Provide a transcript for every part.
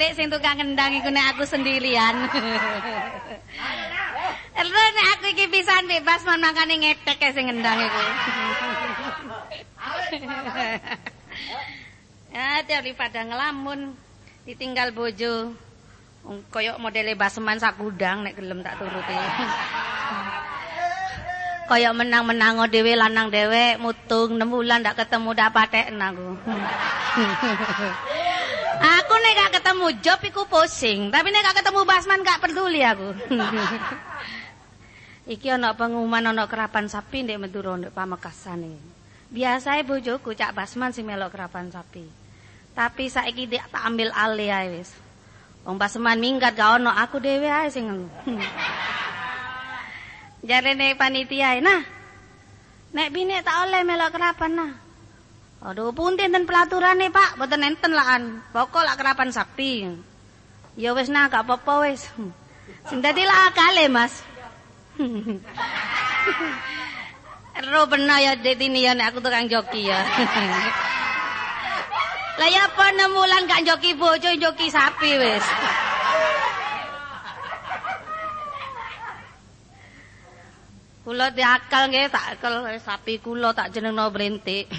Dek sing tukang ngendang iku nek aku sendirian. Ero nek aku iki pisan Dek Basman makane ngetek sing ngendang iku. Ya daripada ngelamun ditinggal bojo. Koyok modele Basman sak gudang nek gelem tak turuti. Koyok menang-menango dhewe lanang dhewe mutung 6 bulan ndak ketemu ndak patekna aku. Aku nek gak ketemu job iku pusing, tapi nek gak ketemu Basman gak peduli aku. Iki ana pengumuman ana kerapan sapi ndek Madura ndek Pamekasan iki. Biasae bojoku Cak Basman sing melok kerapan sapi. Tapi saiki nek tak ambil alih ae wis. Wong Basman minggat gak ono aku dhewe ae sing ngono. Jarene panitia, nah, nek bini tak oleh melok kerapan nah. Aduh, punten ten pelaturane Pak, boten enten laan. Pokok lak kerapan sapi. Ya wis nah, gak apa-apa wis. Sing dadi lah akale, Mas. Ero bener ya detini ya nek aku tukang joki ya. Lah ya apa 6 wulan gak joki bojo, joki sapi wis. Kula diakal nggih tak akel sapi kula tak jenengno brentik.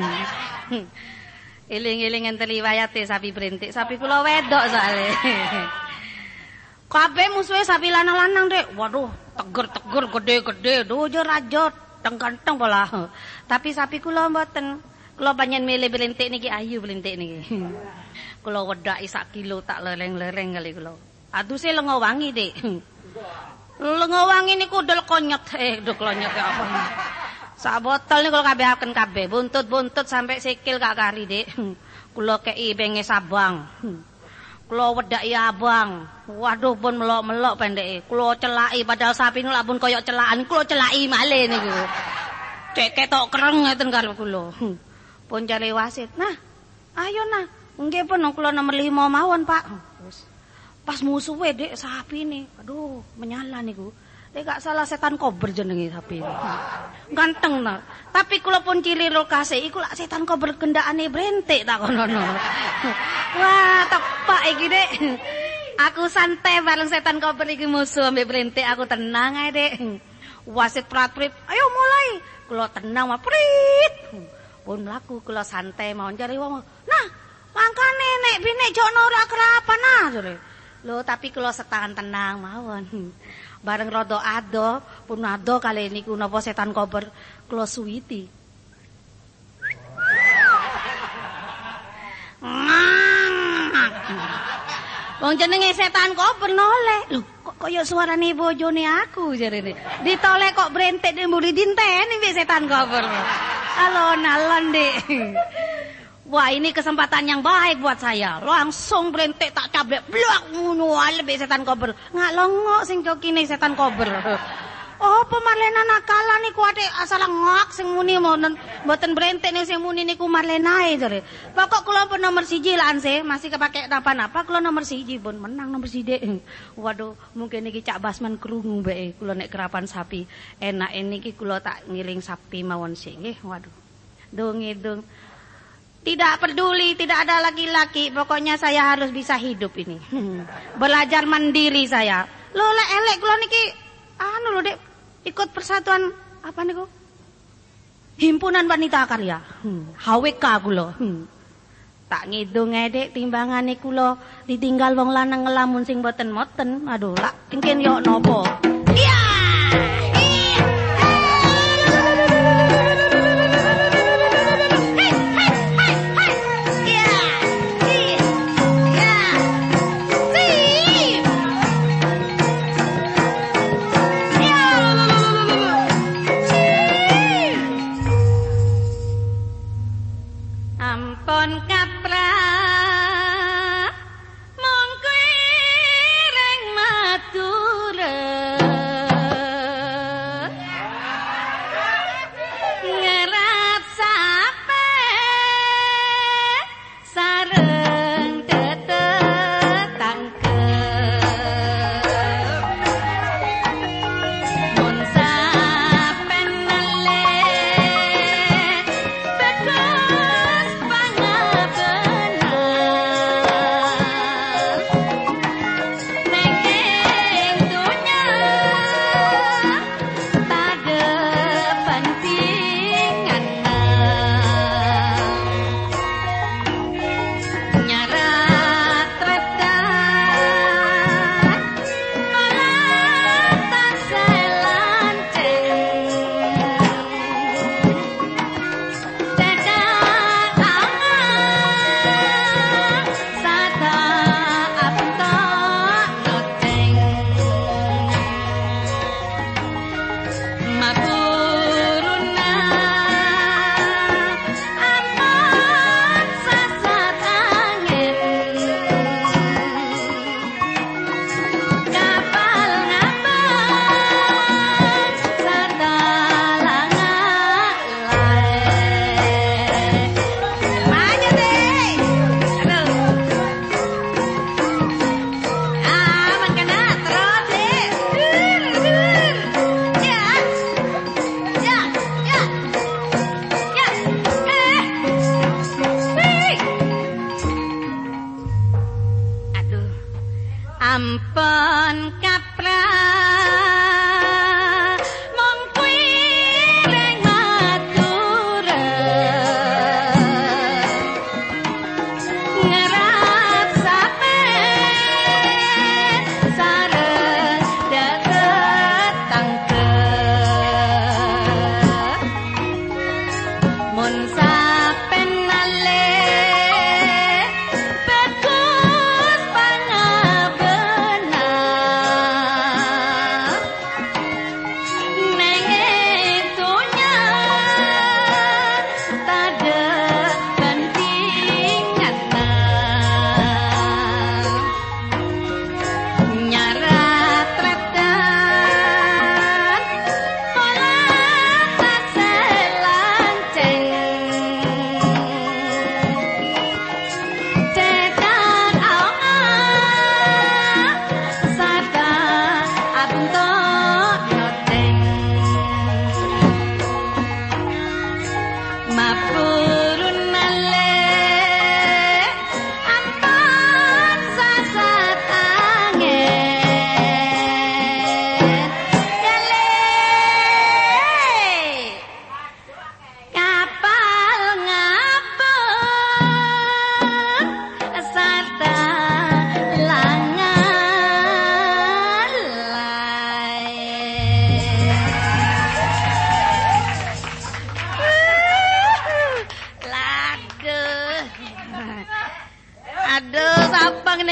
Eling-eling enten riwayate sapi brentik, sapi kula wedok soalé. Kabeh musuhe sapi lanang-lanang, Dek. Waduh, teger-teger gede-gede, dojo rajot, teng-kanteng pola. Tapi sapi kula mboten. Kula panjen milih brentik niki ayu brentik niki. Kula wedaki sak kilo tak lereng-lereng kali kula. Aduse lenga wangi, Dik. Lenga wangi niku dol konyot, dol konyot ya apa. Sak botol niku kabeh aken kabeh, buntut-buntut sampai sikil kak kari, Dik. Kula kei benge sabang. Kula wedaki abang. Waduh pun melok-melok pendeke. Kula celaki padahal sapi niku pun koyok celakan, kula celaki malih niku. Cek ketok kereng ngeten karo kula. Pun cari wasit. Nah, ayo nah. Nggih pun kula nomor 5 mawon, Pak. Pas musuhe Dek sapi nih. Aduh, menyala niku. Dek gak salah setan kober jenenge sapi. Ganteng nah. Tapi kula pun cilirul kasih iku lak setan kober kendakane brentik tak kono-kono. Wah, tepak iki Dek. Aku santai bareng setan kober iki musuh ambek brentik aku tenang ae Dek. Wasit prat-prit, ayo mulai. Kula tenang mah prit. Pun mlaku kula santai mawon cari wong. Nah, mangkane nek bine jono ora kerapan nah jare. Lho tapi kula setahan tenang mawon. Bareng rada ado, pun ado kali niku napa setan kober kula suwiti. Wong jenenge setan kober noleh. Lho kok kaya suarane bojone aku jarene. Ditoleh kok brentik mburi dinteni mbek setan kober. Alon-alon, Dek. Wah, ini kesempatan yang baik buat saya. Langsung brentik tak cablek blak ngono ale mbek setan kober. Ngak longok sing jokine setan kober. Oh, pemarlena nakalan niku ade asal ngak sing muni mboten brentik ning sing muni niku marlenae jare. Pokok kula pun nomor 1 lan se, masih kepake napa-napa kula nomor 1 pun menang nomor 1. Waduh, mungkin iki Cak Basman krungu mbeke kula nek kerapan sapi. Enak niki kula tak ngiling sapi mawon sik nggih. Waduh. Dong-dong. Tidak peduli, tidak ada laki-laki, pokoknya saya harus bisa hidup ini. Belajar mandiri saya. Lho lek elek kula niki anu lho Dek, ikut persatuan apa niku? Himpunan Wanita Karya. HWK kula. Tak ngidung ae Dek timbangane kula ditinggal wong lanang ngelamun sing mboten-mboten. Aduh, lak engken yo nopo. Iya. Ampun kaprah mongko ireng matur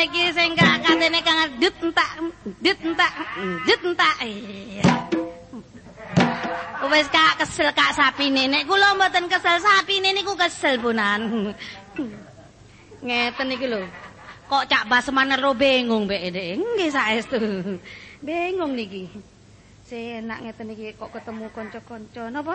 iki sing gak katene kang dit entak. Wis kak kesel kak sapine. Nek kula mboten kesel sapine niku kesel punan. Ngeten iki lho. Kok Cak Basman ero bingung mbek Dek. Nggih saestu. Bingung niki. Enak ngeten iki kok ketemu kanca-kanca napa?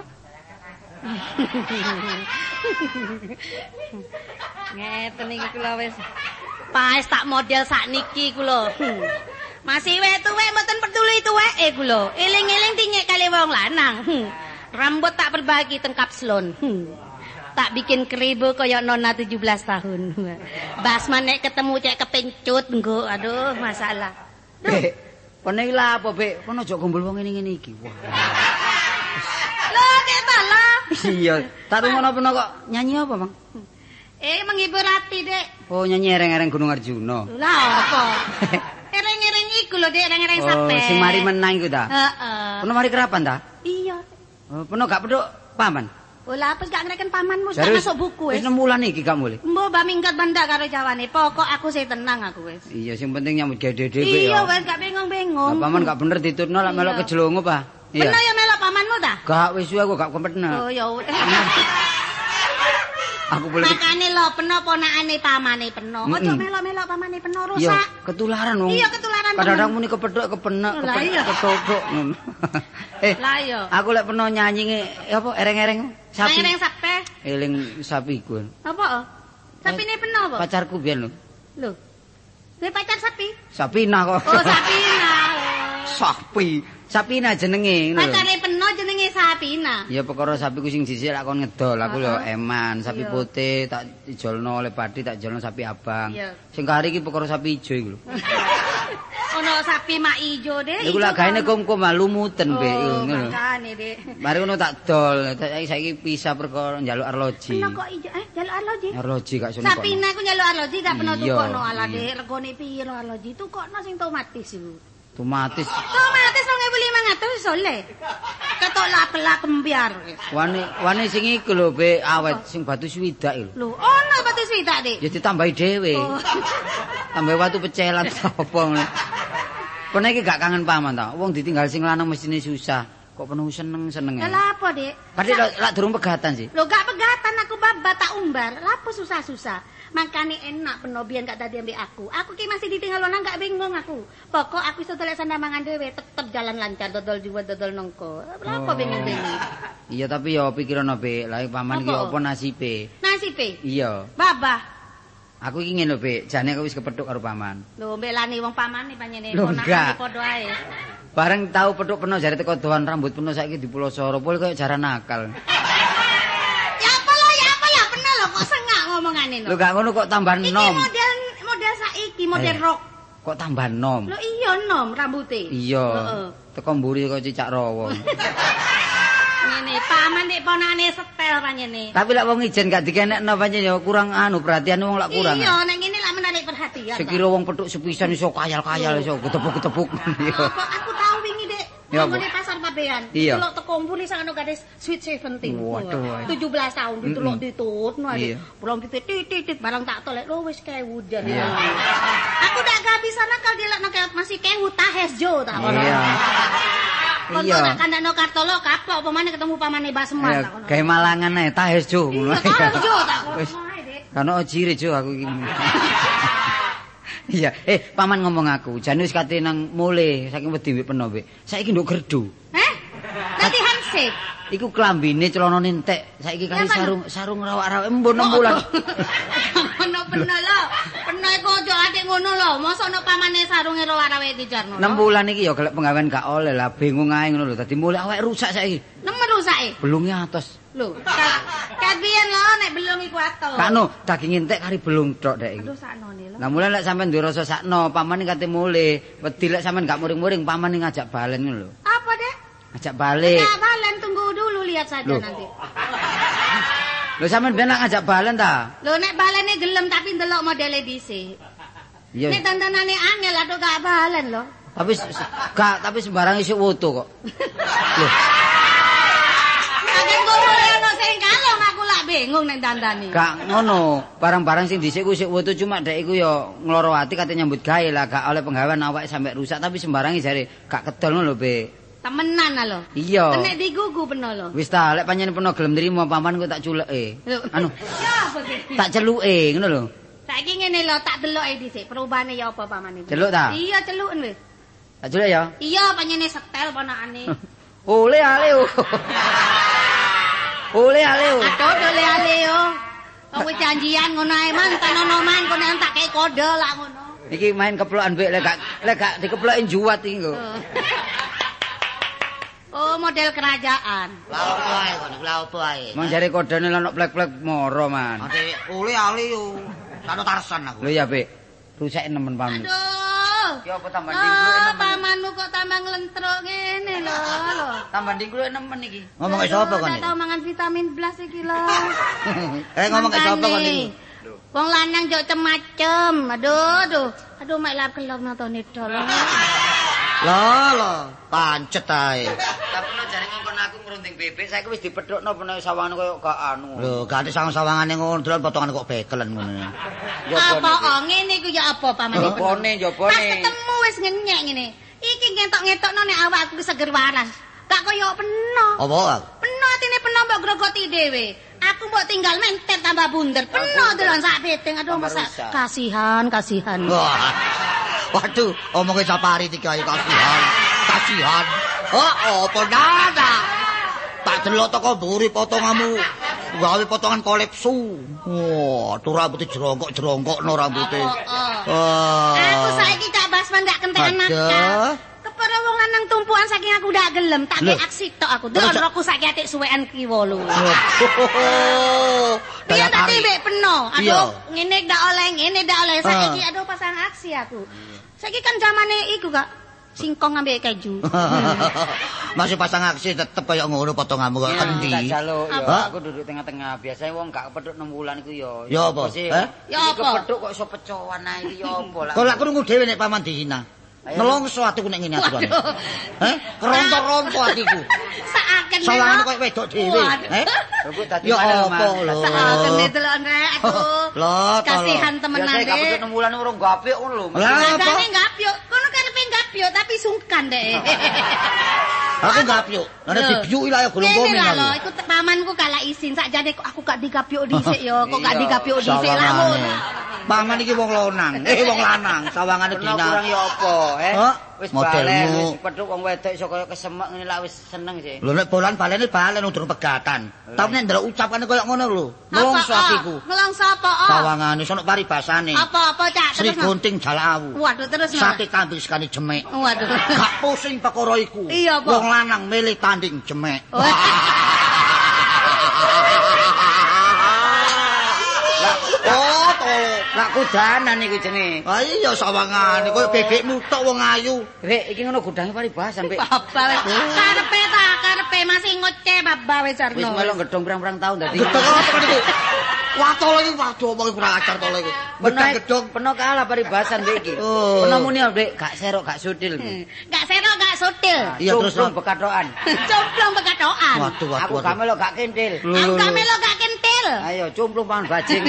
Ngeten iki kula wis pas tak model sakniki kula. Masih tuwek mboten peduli tuweke kula. Eling-eling tinyek kali wong lanang. Rambut tak berbagi teng kapslon. Tak bikin keribu kaya nona 17 tahun. Basman nek ketemu cek kepencut nggo. Aduh, masalah. Bek, kono iki lha apa, Bek? Kono aja gombol wong ngene-ngene iki. Wah. Lah, Dek tala. Iya, tak rungono kok nyanyi apa, Bang? Menghibur hati, Dek. Oh, nyanyi ereng-ereng Gunung Arjuna. Lah apa? Ereng-ereng iku lho, Dek, ereng-ereng sampe. Oh, sing mari menang iku ta? Heeh. Kono mari kerapan ta? Iya. Oh, peno gak peduk paman. Oh, lah apa gak ngereken pamanmu sak masuk buku wis 6 wulan iki gak mulih. Mbok ba minggat banda karo jawane. Pokok aku sih tenang aku wis. Iya, sing penting nyambut gawe dhewe ya. Iya, wis gak bingung-bingung. Paman gak bener ditutno lak melok kejelongo, Pak. Iya. Bener ya melok pamanmu ta? Gak wis aku gak kompeten. Oh, ya Aku boleh makane lho peno ponakane pamane peno. Aja melok-melok pamane peno rusak. Iya, ketularan wong. Iya, ketularan. Kadang-kadang muni kepethuk kepenek, ketokok ngono. Lah iya. Aku lek peno nyanyi apa ereng-ereng sapi. Ereng sapi. Eling sapi ku. Apa? Sapine peno apa? Pacarku biyen lho. Lho. Duwe pacar sapi? Sapina kok. Oh, Sapina. Sapi. Sapina jenenge ngono lho. Pacare peno jenenge Sapina. Ya perkara sapi ku sing dhisik lak kon ngedol, aku lho eman, sapi putih tak ijolno oleh padi tak ijolno sapi abang. Sing kari iki perkara sapi ijo iku lho. Ono sapi mak ijo, Dek. Iku lak gaene kum-kum lumuten Bek ngono. Makane, Dek. Mari ngono tak dol, saiki pisah perkara njaluk arloji. Peno kok ijo? Njaluk arloji? Arloji gak sono. Sapina ku njaluk arloji gak peno tukokno ala Dek. Regane piro arloji? Tukokno sing otomatis iku. Tomatis 2.500 iso le. Ketok lapela kembiar. Wani sing iku lho Bek, awet sing batu swidak iku. Lho, ono batu swidak, Dik. Ya ditambahi dhewe. Tambah watu pecelan apa ngono. Kono iki gak kangen paman ta. Wong ditinggal sing lanang mestine susah. Kok penuh seneng-seneng. Lah apa, Dik? Padahal lak durung pegatan sih. Lho gak pegatan aku babat tak umbar. Lah apa susah-susah. Makane enak penobian gak dadi ambek aku. Aku ki masih ditinggal lanang gak bingung aku. Pokok aku iso dolek sandang mangan dhewe tetep jalan lancar dodol jual dodol nongko. Lah apa bingung-bingung. Iya tapi ya pikiran Bek, lah paman iki apa nasibe? Nasibe? Iya. Babah. Aku iki ngene lho Bek, jane aku wis kepethuk karo paman. Lho mbelani wong pamane panjene ponakane padha ae. Bareng tau pethuk peno jare teko doan rambut peno saiki dipulosoro, pol koyo jaran nakal. Ya apa lah peno lho kok sengak ngomongane lho. Lho gak ngono kok tambah nom. Iki model saiki, model rock. Kok tambah nom? Lho iya nom rambute. Iya. Teko mburi kok cicak rawa. Ngene, paman nek ponane setel panjene. Tapi lek wong ijen gak dikenekno pancen ya kurang perhatian wong lak kurang. Iya, nek ngene lak menarik perhatian. Sekira wong petuk sepisan iso kayal-kayal iso getepuk-getepuk. Aku tahu wingi Dek. Nang pasar Pabean. Delok teko mburi sang anu gadis Sweet 17. Waduh. 17 tahun dituluk ditutno ae. Belum titit barang tak tolek lho wis kewu jan. Aku dak kehabisan akal dilekno masih kewu tahes jo tak ono. Iya. Iya. Kon kandakno kartolo kapok pemane ketemu pamane Basman tak ono. Gawe malangan ae tahes jo ngono. Tahes jo tak ono ae Dek. Kan ojire jo aku iki. Iya, paman ngomong aku, jane wis kate nang mule saking wedi mbek peno Bek. Saiki nduk gerdu. Dadi handshake. Iku klambine celanane entek, saiki kali sarung rawak-rawak embun 6 bulan. Ono peno lho. Peno iku aja atik ngono lho. Mosok ono pamane sarunge rawak-rawak dijarno. 6 bulan iki ya golek penggawean gak oleh lah, bingung ae ngono lho. Dadi mule awake rusak saiki. Nemen rusake. Belunge atos. Lho, kabiyen lho nek belung iku atos. Kano daging entek kari belung tok dek iki. Aduh saknone lho. Lah mulai lek sampean duwe rasa sakno, paman kate mule, wedi lek sampean gak muring-muring, paman ngajak balen ngono lho. Apa, Dek? Ngajak balik. Ngajak balen tunggu dulu lihat saja nanti. Lho sampean ben ngajak balen ta? Lho nek balene gelem tapi ndelok modele dhisik. Iya. Nek dandanane angel aduh gak balen lho. Tapi sembarang isuk woto kok. Lho. Nek ngono sing kalong aku lak bingung nek dandani. Gak ngono, barang-barang sing dhisik ku sik wutu cuma dek iku ya ngloro ati kate nyambut gawe lah, gak oleh penggawean awake sampe rusak tapi sembarangi jare gak kedol ngono lho, Be. Temenan lho. Iya. Nek digugu peno lho. Wis ta, lek panjenengan peno gelem nrimo paman ku tak culeke. Anu. Ya apa iki? Tak celuke ngono lho. Saiki ngene lho, tak deloke dhisik. Perubahane ya apa pamane? Celuk ta? Iya, celuken wis. Tak culuk ya. Iya, panjenengan setel ponakane. Ole ale. Ole ale. Aduh, ole ale yo. Wong wis janjian ngono ae man, tanono man kono tak kei kode lah ngono. Iki main keplokan Bek lek gak dikeploki juwat iki lho. Oh, model kerajaan. Lah opo ae kono, lah opo ae. Mang jare kodene lan plek-plek moro man. Ade ole ale yo. Karo Tarsan aku. Lho ya, Bek. Rusak nemen paman. Aduh. Ya apa tambah dingkluk nemen. Pamanmu kok tambah nglentruk ngene lho. Tambah dingkluk nemen iki. Ngomong ke sapa kon? Tau mangan vitamin blas iki lho. Ngomong ke sapa kon iki? Wong lanang yo cemacem. Aduh mek lap kelok nonton dol. Lho, pancet ae. Tapi nek jare ngongkon aku ngrunding bebek saiki wis dipethukno peno sawangan koyo gak anu. Lho, gak ada sawang-sawangane ngono, dolan potongan kok bekelen ngono. Apa ngene iku ya apa pamane? Jobone. Pas ketemu wis ngenyek ngene. Iki ngetok-ngetokno nek awakku seger waras. Gak koyo peno. Apa? Peno atine peno mbok grogoti dhewe. Aku mbok tinggal mentet tambah bunder. Peno dolan sak piting. Aduh masa kasihan. Wah. Waduh, omongke sapari iki ayo kasihan. Oh, apa nada? Tak delok teko mburi potonganmu. Gawe potongan kolepsu. Wah, tuh rambutnya jerongkok-jerongkokno rambutnya. Aku saiki Cak Basman gak kentekan nakal. Kepara wong lanang tumpuan saking aku ndak gelem, tak kei aksi tok aku. Delon roku saiki atik suwekan kiwa lho. Piye tak timbek peno. Aduh, ngene ndak oleh, saiki aduh pasang aksi aku. Saiki kan zamane iku Kak. Singkong ambek keju. Masih pasang aksi tetep kaya ngono potonganmu kok endi. Tak jaluk ya, aku duduk tengah-tengah. Biasanya wong gak kepethuk 6 wulan iku ya. Ya apa? Ya apa? Kepethuk kok iso pecowan ae iki ya apa lah. Kok lak krungu dhewe nek paman dihina. Nelongso atiku nek ngene aturane. Keronto-ronto atiku. Saaken sawangan kok wedok dhewe. Rebut dadi Ya apa lho. Saaken delok nek aduh. Lho, kasihan temenan Biasanya gak Dek. kepethuk 6 wulan urung gapik ngono lho. Lah apa? Kadane ngapyuk, kono karepe ngapyuk tapi sungkan Dek. Aku ngapyuk. Nek dibyuki lah ya golong komen lho, aku. iku pamanku kalah isin sakjane kok aku gak digapyuk dhisik ya, kok gak digapyuk dhisik lah ngono. Paman iki wong lonang, wong lanang, sawangane Kurang dina. ya apa, Wis Modelmu. balen, wis pedhuk wong wedok iso kaya kesemek ngene lak wis seneng sih. Lho nek bolan-balene balen durung pegatan. Tapi nek ndelok ucapane koyo ngono lho. Nelongso atiku. Nelongso apa? Sawangane sono paribasane. Apa Cak? Sri gunting jalawu. Waduh terus Sate kambing sekali jemek. Waduh. Gak pusing perkara iku. Iya, Pak. Wong lanang milih tanding jemek. Oh, to. Lak kudanan iki jenenge. Ah iya sawangane koyo bebekmu tok wong ayu. Rek, iki ngono gudange paribasan, Pik. Karepe masih ngoceh baba wis Wis Arno. melok gedhong pirang-pirang tahun dadi. Gedhong apa kan iku? Watol iki waduh omong kurang ajar to iki. Gedhong. Peno kalah paribasan Dek iki. Oh. Peno muni Dek, gak serok, gak sutil. Gak serok gak sotil. Iya terus Cumplung bekatokan. Cumplung bekatokan. Waduh Aku gak melok gak kentil. Aku gak melok gak kentil. Ayo cumplung pangan bajing.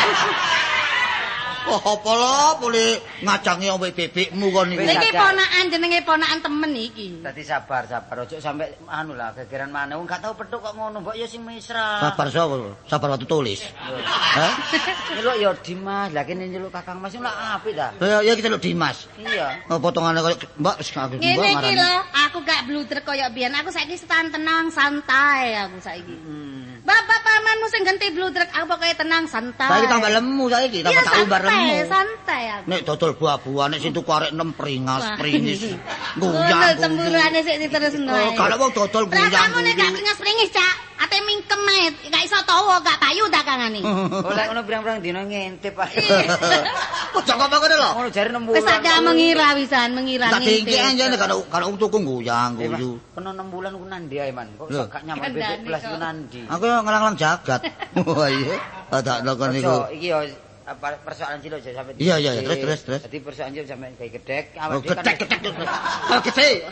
Oh, apa lho boleh ngajangi ombe bebekmu kon iki. Iki ponakan jenenge ponakan temen iki. Dadi sabar, ojo sampe anu lah gegeran maneh. Wong gak tau petuk kok ngono, mbok ya sing mesra. Sabar sapa? Sabar waktu tulis. Hah? Nyeluk ya Dimas, lah kene nyeluk Kakang Mas lak apik ta. Ya kita lho Dimas. Iya. Oh, potongane koyo Mbak wis aku Ngene iki lho, aku gak bludrek koyo biyen. Aku saiki tenang santai aku saiki. Bapak pamanmu sing ganti bludrek, aku pokoke tenang santai. Saiki tambah lemu saiki, tambah tak umbar lemu. Santai aku. Nek dodol buah-buahan nek sing tuku arek 6 pringas, prinis. Ngono Guyang. cemburuane sik diterusno. Oh, kalau wong dodol guyang. Rasamu nek gak pringas pringis, Cak. Ate mingkem ae, gak iso tawa, gak payu dakangane. Oleh ngono pirang-pirang dina ngintip ae. Kok jangan ngono lho. Ngono jare nemu. Wis ada mengira wisan, mengira Tak tinggi aja nek kalau tuku guyang, guyu. Peno 6 bulan ku nandi ae man. Kok iso gak nyaman bebek belas ku nandi. Aku ngelang-lang jagat. Wah iya. Tak lakon niku. Iki yo apa persoalan cilok aja sampe. Iya, terus. Dadi persoalan cilok sampe gawe gedhek, Oh, awake dhewe kan. gedhek. Oh, gede.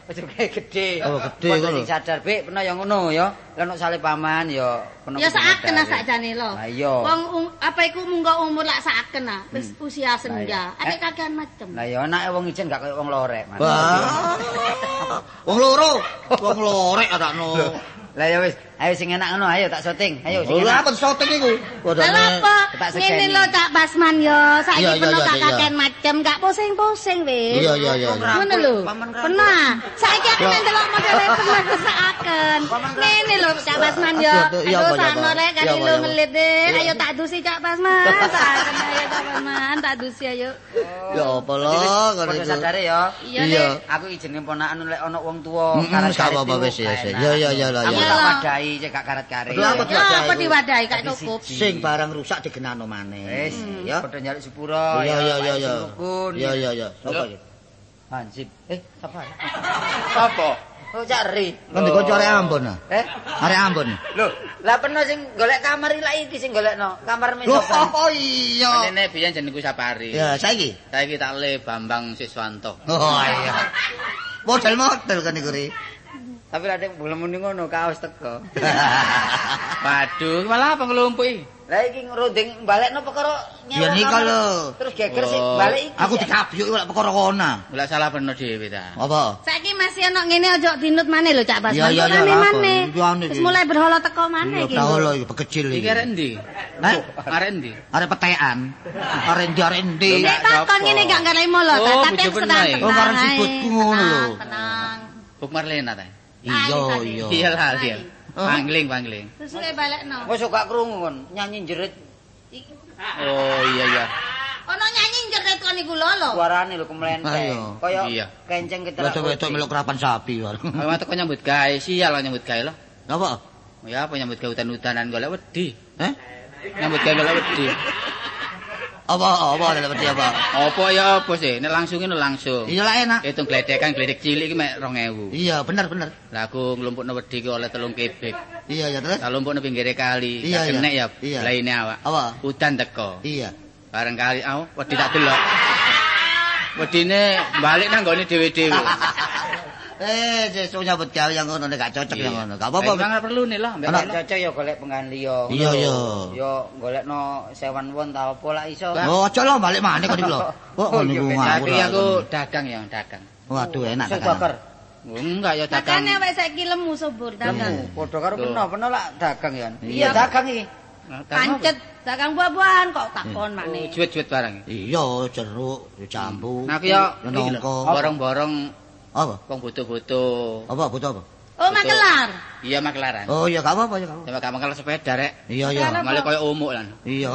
Ujug gede. Oh, gede Padha ngono. sing sadar, Bik, peno ya ngono ya. Lan nek sale paman ya peno. Ya saken sakjane lho. Lah iya. Wong apa iku munggo umur lak saken ah, wis usia senja. Ada kakean macem. Lah ya anake wong ijen gak kaya wong lorek, Mas. Wah. Wong loro. Wong lorek anakno. Lah ya wis, ayo sing enak ngono, ayo tak syuting. Ayo sing Ora enak. apa syuting iku. Lha apa? tak Ngene sekseni. lho Cak Basman yo, saiki Iya, iya, peno iya, gak iya. kakean macem, gak pusing-pusing wis. Iya iya iya. Ngono lho. Pernah. Saiki aku nek delok modele pernah kesaken. Ngene lho Cak Basman yo. Iya, Aduh apa, sakno apa. rek kali Iya, apa, lu apa. ngelit deh. Ayo tak dusi Cak Basman. Saken ayo Cak Basman, tak dusi ayo. Ya apa lho ngono Padha iku. sadare ya. Iya Iya. deh. Aku ijenenge ponakan lek ana wong tuwa Gak apa-apa wis ya. Ya ya ya lah Aku ya. tak Iya. wadahi cek gak karet-karet. Lha apa Ya apa diwadahi gak cukup. Sing barang rusak digenano maneh. Wis, ya. padha nyaluk sepuro. Iya iya iya iya. Rukun. Iya iya iya. Sapa iki? Hansip. Sapa? Apa? Oh, Cak Ri. Kan dikonco arek Ambon ah. Arek Ambon. Lho, lah peno sing golek kamar iki sing golekno. Kamar Lho mesoban. oh iya. Ini biyen jenengku Sapari. Ya saiki. Saiki tak le Bambang Siswanto. Oh iya. Model-model kan iku ri. Tapi lha nek belum muni ngono kaos teko. Waduh, malah apa ngelumpuki? Lah iki ngrunding balekno perkara Ya nika lho. Terus geger sik Oh. balik iki. Aku dikabyuk lek perkara kono. Ora salah bener dhewe ta. Apa? Saiki masih ana ngene aja dinut maneh lho Cak Basman. Iya, iya, iya, Rame apa? maneh. Iki ane Wis iki. mulai berhala teko maneh Iya iki. tau lho. lho iki bekecil Iki iki. arek endi? Hah? Arek endi? Arek petekan. Arek endi. Lho, Nek takon ngene gak ngaremo lho, Oh, tapi bojo aku penai. tenang. Oh, barang sibutku ngono lho. Tenang. Buk Marlena ta. Iya iya. Iya lah dia. Oh. Pangling. Terus kowe balekno. Wis gak krungu kon nyanyi jerit Oh iya iya. Ono nyanyi jerit kon iku lho. suarane lho kemlenteng. Ayo. Kaya Iya. kenceng keterak. Wedok-wedok meluk kerapan sapi. Aku teko nyambut gawe, sial lah nyambut gawe lho. Apa? Oh ya apa nyambut gawe hutan-hutanan golek wedi. Eh? Nyambut gawe golek wedi. Apa dalam apa? Apa ya apa sih? Nek langsung ini langsung. Iya lah enak. Hitung gledekan gledek cilik iki mek 2000. Iya, bener. Lah aku nglumpukno wedi ki oleh 3 kebek. Iya ya terus. Tak lumpukno pinggire kali. Iya, Tak kenek iya. ya. Iya. Laine awak. Apa? Udan teko. Iya. Bareng kali aku wedi tak delok. Wedine balik nang gone dhewe-dhewe. Sesuk nyambut gawe yang ngono nek gak cocok yang ngono. Gak apa-apa. Memang perlu nih lah. Nek cocok ya golek penggan liya. Iya, iya. Ya golekno sewan won ta apa lak iso. Oh, aja lho balik maneh kok iki lho. Kok ngono iku Tapi ngawur. aku dagang ya, dagang. Waduh enak Sing kan. doker. Enggak ya dagang. Makane awake saiki lemu subur dagang. Padha karo Tuh. peno lak dagang ya. Iya. Iya dagang iki. Pancet dagang buah-buahan kok takon maneh. Juwet-juwet barang. Iya, jeruk, jambu. Nah aku ya nongko. borong-borong Apa? wong butuh-butuh. Apa butuh apa? Oh, Magelar. Iya makelaran. Oh iya, gak apa-apa ya, gak apa-apa. Sama kamu kalau sepeda rek. Iya, iya. Malah koyo umuk lan. Iya.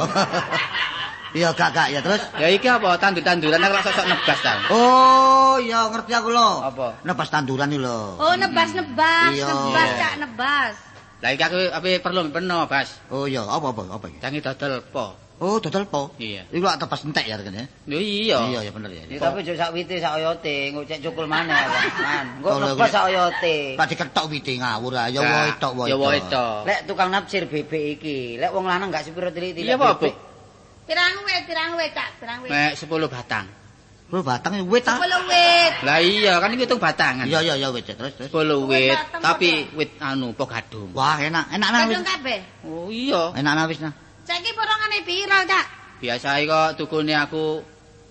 Iya, gak ya terus. Ya iki apa tandur-tanduran aku sosok nebas ta. Oh, iya ngerti aku lho. Apa? Nebas tanduran iki lho. Oh, nebas-nebas, Iya. nebas Cak nebas. Lah iki aku perlu peno, Bas. Oh iya, apa iki? Tangi dodol po. Oh, dodol po. Iya. Iku lak tepas entek ya kan ya. Yo iya. Iya, ya bener ya. Ya tapi jek sak wite sak oyote, engko cek cukul maneh kan. Engko Kalau nebas gue- sak oyote. Pak diketok wite ngawur ah. Ya Nah, wae tok wae. Ya wae tok. Lek tukang nafsir bebek iki, lek wong lanang gak sepiro teliti. Iya apa, Bu? Pirang wit Cak, pirang wit. Mek 10 batang. Bro batang wit ah. 10 wit. Lah iya kan iki hitung batangan. Iya iya wit terus. 10 wit, batang tapi wit anu po gadung. Wah, enak nang wis. Kadung kabeh. Oh iya. Enak nang wis nah. Saiki porongane pira, Cak? Biasa kok tukune aku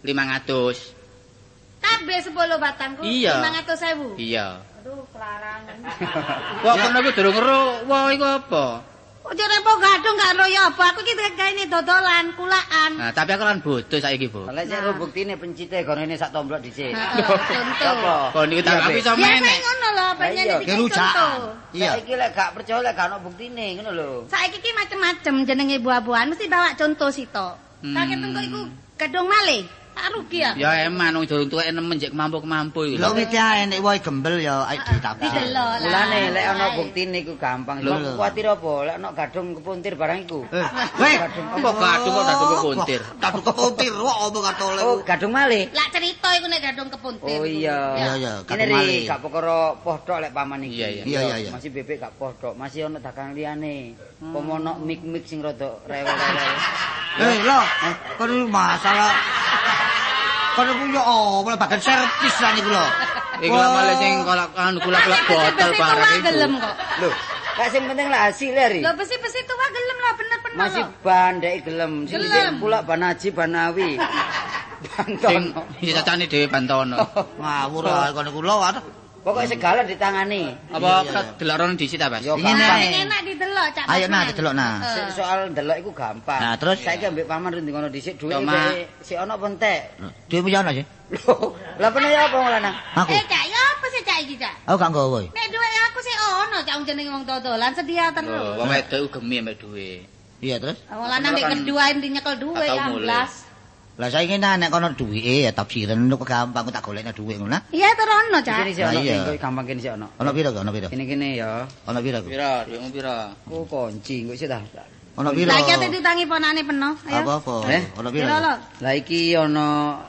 500. Kabeh 10 batangku Iya. 500.000. Iya. Aduh, kelarangan. Kok kono iki durung ero. Wah, iku apa? Kok repo gadung gak ro ya apa? Aku iki gaene dodolan, kulaan. Nah, tapi aku kan bodoh saiki, Bu. Lek sik ro buktine pencite gorene sak tomblok dhisik. Contoh. Kok niku tak aku iso Biasa menek. ngono lho, pengen Iya, dibikin Kerujakan. contoh. Iya. Saiki lek gak percaya lek gak ono buktine ngono lho. Saiki ki macem-macem jenenge buah-buahan mesti bawa contoh sito. Tak ketengko iku gadung malih. Tak rugi ya. Ya emang wong durung tuwek nemen jek kemampu-kemampu iku. Lho wit ae nek wae gembel ya ae ditapsi. Didelok lah. Mulane lek ono buktine iku gampang. Lho. Kok kuwatir apa? Lek ono gadung kepuntir barang iku. Weh, Apa gadung kok gadung kepuntir? Gadung kepuntir kok apa katole. Oh, gadung malih. Lah cerita iku nek gadung kepuntir. Oh iya. Iya, iya, Ini gadung ri malih. gak perkara poh tok lek paman iki. Iya, iya. Iya, iya, iya. Masih bebek gak poh tok, masih ono dagang liyane. Pomono mik-mik sing rada rewel-rewel. Lho, kon masalah. Kon ku yo oh, malah bagian servis lah niku lho. Iku malah sing kolak anu kulak-kulak botol barang itu. Gelem kok. Lho, gak sing penting lah hasil ri. Lho besi-besi tua gelem lah bener-bener. Masih bandek gelem. Sing dhisik pula Banaji Banawi. Sing cacane dhewe Bantono. Ngawur ae kono kula waduh. Pokoknya segala ditangani. Apa delok rono dhisik ta, Mas? Yo Ini gampang. nih. Enak didelok Cak. Ayo nah didelok nah. Soal ndelok iku gampang. Nah, terus? saiki ambek paman rene ngono dhisik dhuwit Cuma- si ono apa entek. Dhewe yo ana sih. Lho, lah pene ya apa lanang? Aku. Cak, ya apa sih Cak iki Cak? Aku gak nggawa. Nek duwe aku sih ono Cak jenenge wong dodolan sedia Lho, terus. wong wedok ugemi ambek duwe. Iya terus. Wong lanang nek kedua ini nyekel duwe Atau ya mulai. blas. Lah saiki nek kono duwike ya tafsiran kok gampang kok tak golekne dhuwit ngono nah. Iya terus ono Cak. Kene sik ono Lah, iya. kok gampang kene sik ono. Ono piro kok? Ono piro? Kene ya. Ono piro kok? Pira, yo pira. Ku kunci kok sik ta. Ono piro? Saiki ate ditangi ponane peno. Ayo. Apa-apa? Ono piro? Piro lo? Lah iki ono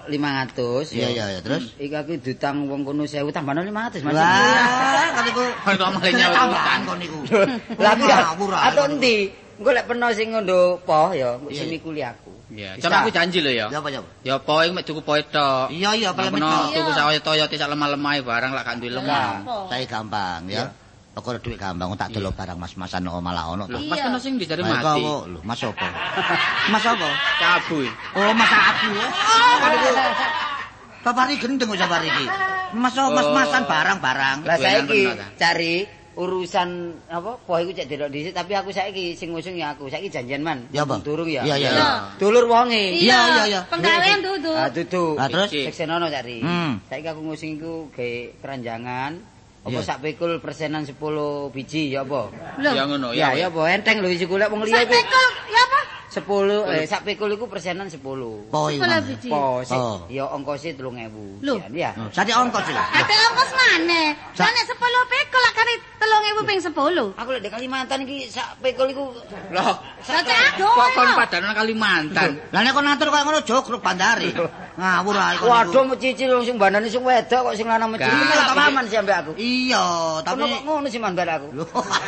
500 Iya iya terus. Iki aku ditang wong kono 1000 tambahno 500 Mas. Wah, kan iku Kok malah nyaut tambahan kon niku. Lah ngawur ae. atau endi? Engko lek peno sing ngondo poh ya, Iya, sini iya. kuliahku. Iya, Bisa. cuma aku janji lho ya. Ya apa ya? Ya poe iku mek tuku poe tok. Iya iya Apa paling menawa metu. tuku sak Toyota sak lemah-lemah barang lak gak duwe lemah. Saya gampang ya. Pokoknya duit gampang tak delok barang mas-masan kok malah ono Lho, to. Mas kena sing dijare Nah, mati. kok, lho, Mas apa? Mas apa? Cabu. Oh, Mas Abu. Oh, kan iku. Sapari gendeng kok sapari iki. Mas mas-masan barang-barang. Lah Goyangan saiki peno ta? cari urusan apa poh iku cek delok dhisik tapi aku saiki sing ngusung ya aku. Saiki janjian man. Ya, Bang. Durung ya. Iya, iya, iya. Dulur wonge. Iya, iya. Penggawean dudu. Ah dudu. Ah, terus? Iki. Sik senono cari. Saiki aku ngusung iku gawe keranjangan. Apa Iya. sak pikul persenan 10 biji ya apa? Lho. Ya ngono Ya ya. ya apa enteng lho isi golek wong liya iku. Sepekul ya apa? 10 sak pikul iku persenan 10. Po iku. Sepuluh Mas. biji. Po sik Oh. ya ongkose 3000. Lho. Ya. Sate ongkos iki. Ate ongkos maneh. Sa- Lah nek 10 pekol lak kari 3000 ping 10. Aku lek di Kalimantan iki sak pikul iku Loh, Lah Cak kok kon adoh. padahal Kalimantan. Lah nek kon atur koyo ngono jogruk bandari. Ngawur ae kon. waduh mecicil wong sing bandane sing wedok kok sing lanang mecicil Gak. malah paman sih ambek aku. Iya, tapi Tapi kok ngono sih man aku. Lho.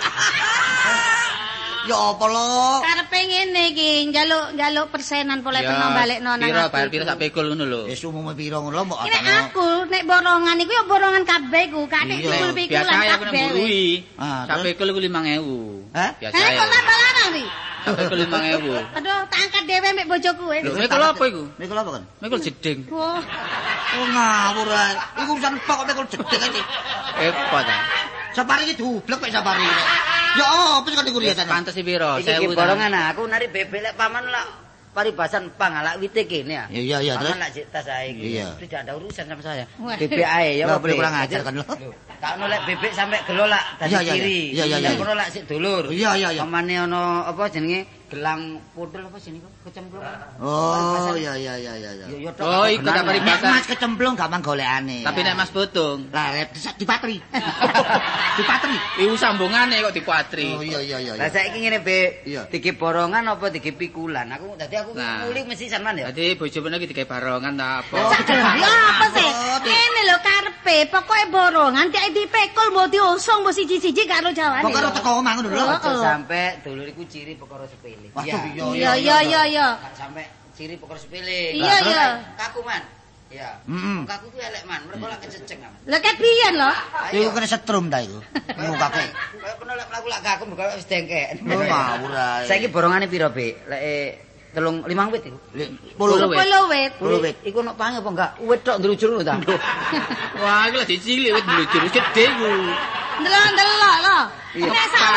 Ya apa lo? Karepe ngene iki, njaluk persenan pole Ya, peno balekno nang pira aku. bayar pira sak pikul ngono lho. Wis umume piro ngono lho mbok Nek atano. aku nek borongan iku ya borongan kabeh ku, gak nek Iya. pikul-pikulan Biasa aku nang kabeh. burui. Ah, Sak terus? pikul iku 5.000. Hah? Biasa Heh, ya. kok tambah larang nih? Sak pikul 5.000. Aduh, tak angkat dhewe mbek bojoku wis. Lho, mikul apa iku? Mikul apa kan? Mikul jeding. Wah, Oh ngawur ae. Iku urusan pok kok mikul jedek iki. Apa ta? Sapari iki dublek kok sapari. Ya apa sing kok kuriatan? Pantes piro? Iki 1000. borongan aku nari bebek lek paman lah paribasan pang lak wite kene ya. Iya iya terus. Paman lak cek tas ae iki. Iya. Tidak ada urusan sama saya. Wah. Bebek ae ya. Lah apa, boleh Bek? kurang ajar kan lo. Tak ono lek bebek sampe gelo lak dadi Iya, iya, kiri. iya, iya, iya. Lek kono lak sik dulur. Iya iya iya. Pamane ono apa jenenge gelang pudel apa sini kok kecemplung. Oh iya iya iya iya. Yo yo tok. Oh, iku tak Nek paribasan. Mas kecemplung gampang golekane. Tapi nek Mas Butung, lah dipatri. Dipatri. iku sambungane kok dikuatri. Oh iya iya iya. Lah saiki ngene, Bek. Iya. Diki borongan apa diki pikulan? Aku dadi aku Nah. nguli mesti sampean ya. Dadi bojone iki digawe barongan ta apa? ya apa sih? Ngene lho karepe, pokoke borongan tek dipekul mbok diosong mbok siji-siji karo jawane. Kok karo teko omah ngono lho. Aja sampe dulur iku ciri perkara sepele. Waduh, Iya iya iya iya. Gak sampe ciri perkara sepele. Iya, Lah, iya. Kaku man. Iya. Heeh. Kaku ku elek man, mergo lak kececeng man. Lah kayak piyen lho? Iku kena setrum ta iku. Mukake. Kayak pernah lek mlaku lak kaku mergo wis dengkek. Oh ngawur ae. Saiki borongane piro, Bek? Lek 5 wit iku. 10 wit. 10 wit. 10 wit. Iku ono pange apa enggak? Wit tok ndrujur lho ta. Wah, iki lho dicilik wit blujur wis gede iku. Ndelok-ndelok lho. Iya.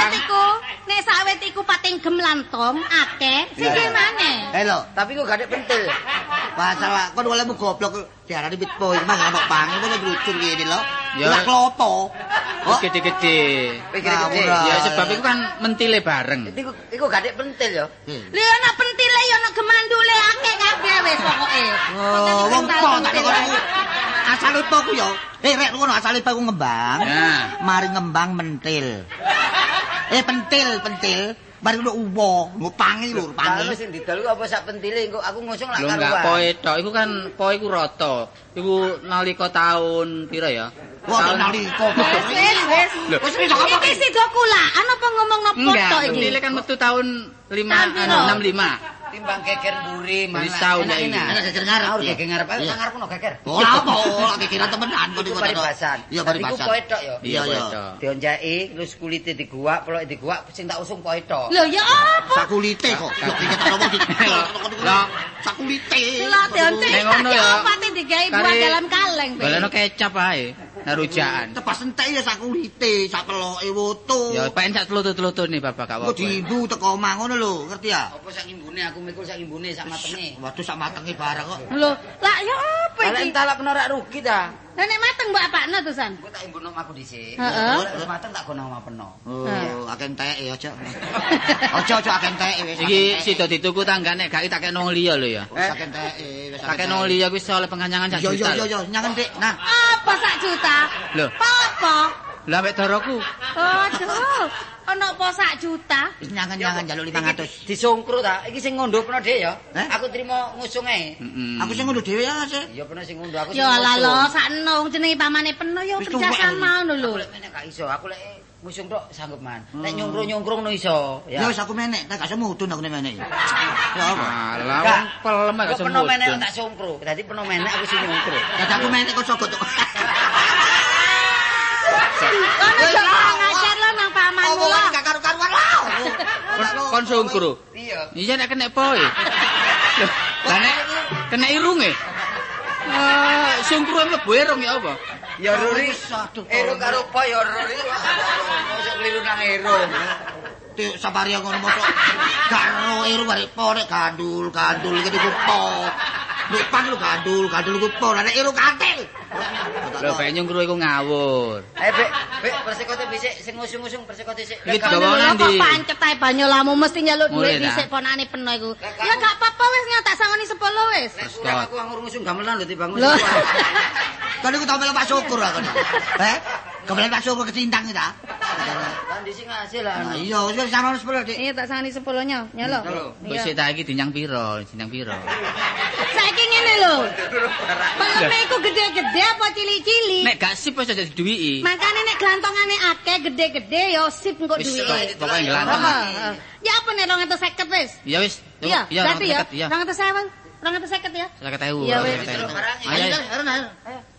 Nek sawet iku pating gem lantong akeh, siji maneh. Halo. Tapi kok gak ada pentil. Masalah kon olehmu goblok diarani wit po iki mah ono pange kok lucu ngene lho. Ya. Ya klopo. Wis gede-gede. Pikir Ngawur gede. ae. Ya sebab iku kan mentile bareng. Iku gak ada pentil ya. Lha ana pentile ya ana gemandule akeh kabeh wis pokoke. Oh, wong po tak kok asale po ku yo. Rek ngono asale po ku ngembang. Ya. Mari ngembang mentil. Pentil. Mari ngono uwo, ngupangi lho, Kalau pangi. sing didol ku apa sak pentile engko aku ngusung lak Lho enggak karuan. poe tok, iku kan poe iku rata. Iku nalika taun pira ya? Wah, nalika. Wis. Lho, Wis iso apa? Iki sida kulaan apa ngomong nopo enggak, tok iki? mentile kan metu taun Tahun piro? 65. Timbang geger mburi malah. Risau nek iki. Ana geger ngarep. Ora geger ngarep. Ayo ngarep no geger. Ora apa, ora gegeran temenan kok niku. Paribasan. Iya Iku paribasan. poe tok ya. Iya iya. Dionjaki terus kulite diguwak, peloke diguwak sing tak usung poe tok. Lho ya apa? Sakulite kok. Yo dikit ngomong di. Sakulite. Lah dionte. Nek ngono ya. Apa te digawe buat dalam kaleng. Be? Golekno kecap ae. Narujaan. Tepas entek ya sakulite, sak peloke woto. Ya pengen sak tlutu-tlutune Bapak gak Kok apa-apa. diimbu teko omah ngono lho, ngerti ya? Apa sak imbune aku mikul sak imbune sak matenge. Waduh sak matenge bareng kok. Lho, lah ya apa Kalau iki? entar lak kena rak rugi ta. Lah nek mateng mbok apakno to San? Engko tak imbuno aku dhisik. Heeh. Terus mateng tak gono omah peno. Oh, akeh enteke aja. Aja akeh enteke wis. Iki sida dituku tanggane gak tak kena wong liya lho ya. Akeh enteke wis. Tak kena wong liya wis oleh penganyangan sak Yo juta. yo yo nyangen Dik. Nah, Apa sak juta? Lho. Apa? Lah mek doroku. Aduh, ana apa sak juta? wis nyangen-nyangen njaluk 500. Disungkru ta. Iki sing ngondo peno Dik ya. Eh? Aku trimo ngusung ae. Heeh. Aku sing ngono dhewe ya, Sik. Ya peno sing ngondo aku sing. Ya lah ngusung. lo sak enung jenenge pamane peno ya Wis kerja tuwek sama ngono lho. Aku lek menek gak iso. Aku lek ngusung tok sanggup man. Lek nyungkru-nyungkru no iso. Ya wis aku menek, tak gak semudun aku nek menek. Ya apa? Alah wong pelem gak Kok peno menek semut. tak sungkru. Dadi peno menek aku sing nyungkru. Ya aku menek kok sogot kok. Kono yo ngajar lo nang pamanmu lo. Gak karu-karuan lho. Kon sungkru. Iya. Iya nek kena poe. Lah nek kena irunge. Sungkru mlebu irung ya apa? Ya Ruri. Aduh, Erung karo po ya Ruri. Mosok kliru nang erung. Tik sapari ngono mosok karo iru bari po nek gandul gitu ku po. Nek pan lu gandul ku po, nek iru katil. Lho bae nyungkru iku ngawur. Bek, persikote bisik sing ngusung-ngusung persikote sik. Iki Kono gawa lho kok nandi? pancet ae banyolamu mesti nyaluk Mulai dhuwit ta? dhisik ponane peno iku. Ya gak apa-apa wis tak sangoni 10 wis. Nek kurang aku angur ngusung gamelan lho timbang Lho. ngusung. Kan iku tau melu Pak Syukur aku. Kebelan Pak Syukur kecintang ta. Kan disi ngasil lah. Nah iya wis sama 10 Dik. Iya tak sangoni 10-nya, nyalo. Wis tak iki dinyang piro? Dinyang piro? Saiki ngene lho. Peleme iku gede-gede apa cili-cili? Nek gak sip wis aja diduwiki. Makane nek glantongane akeh gede-gede ya sip engko Wis duwe. pokoke glantong. Heeh. Ya apa nek 250 wis? Ya wis. Iya, berarti ya. Iya. 250 ya. 250 ya. 50.000. Iya, wis. Ayo. Ayo, ayo. Ayo.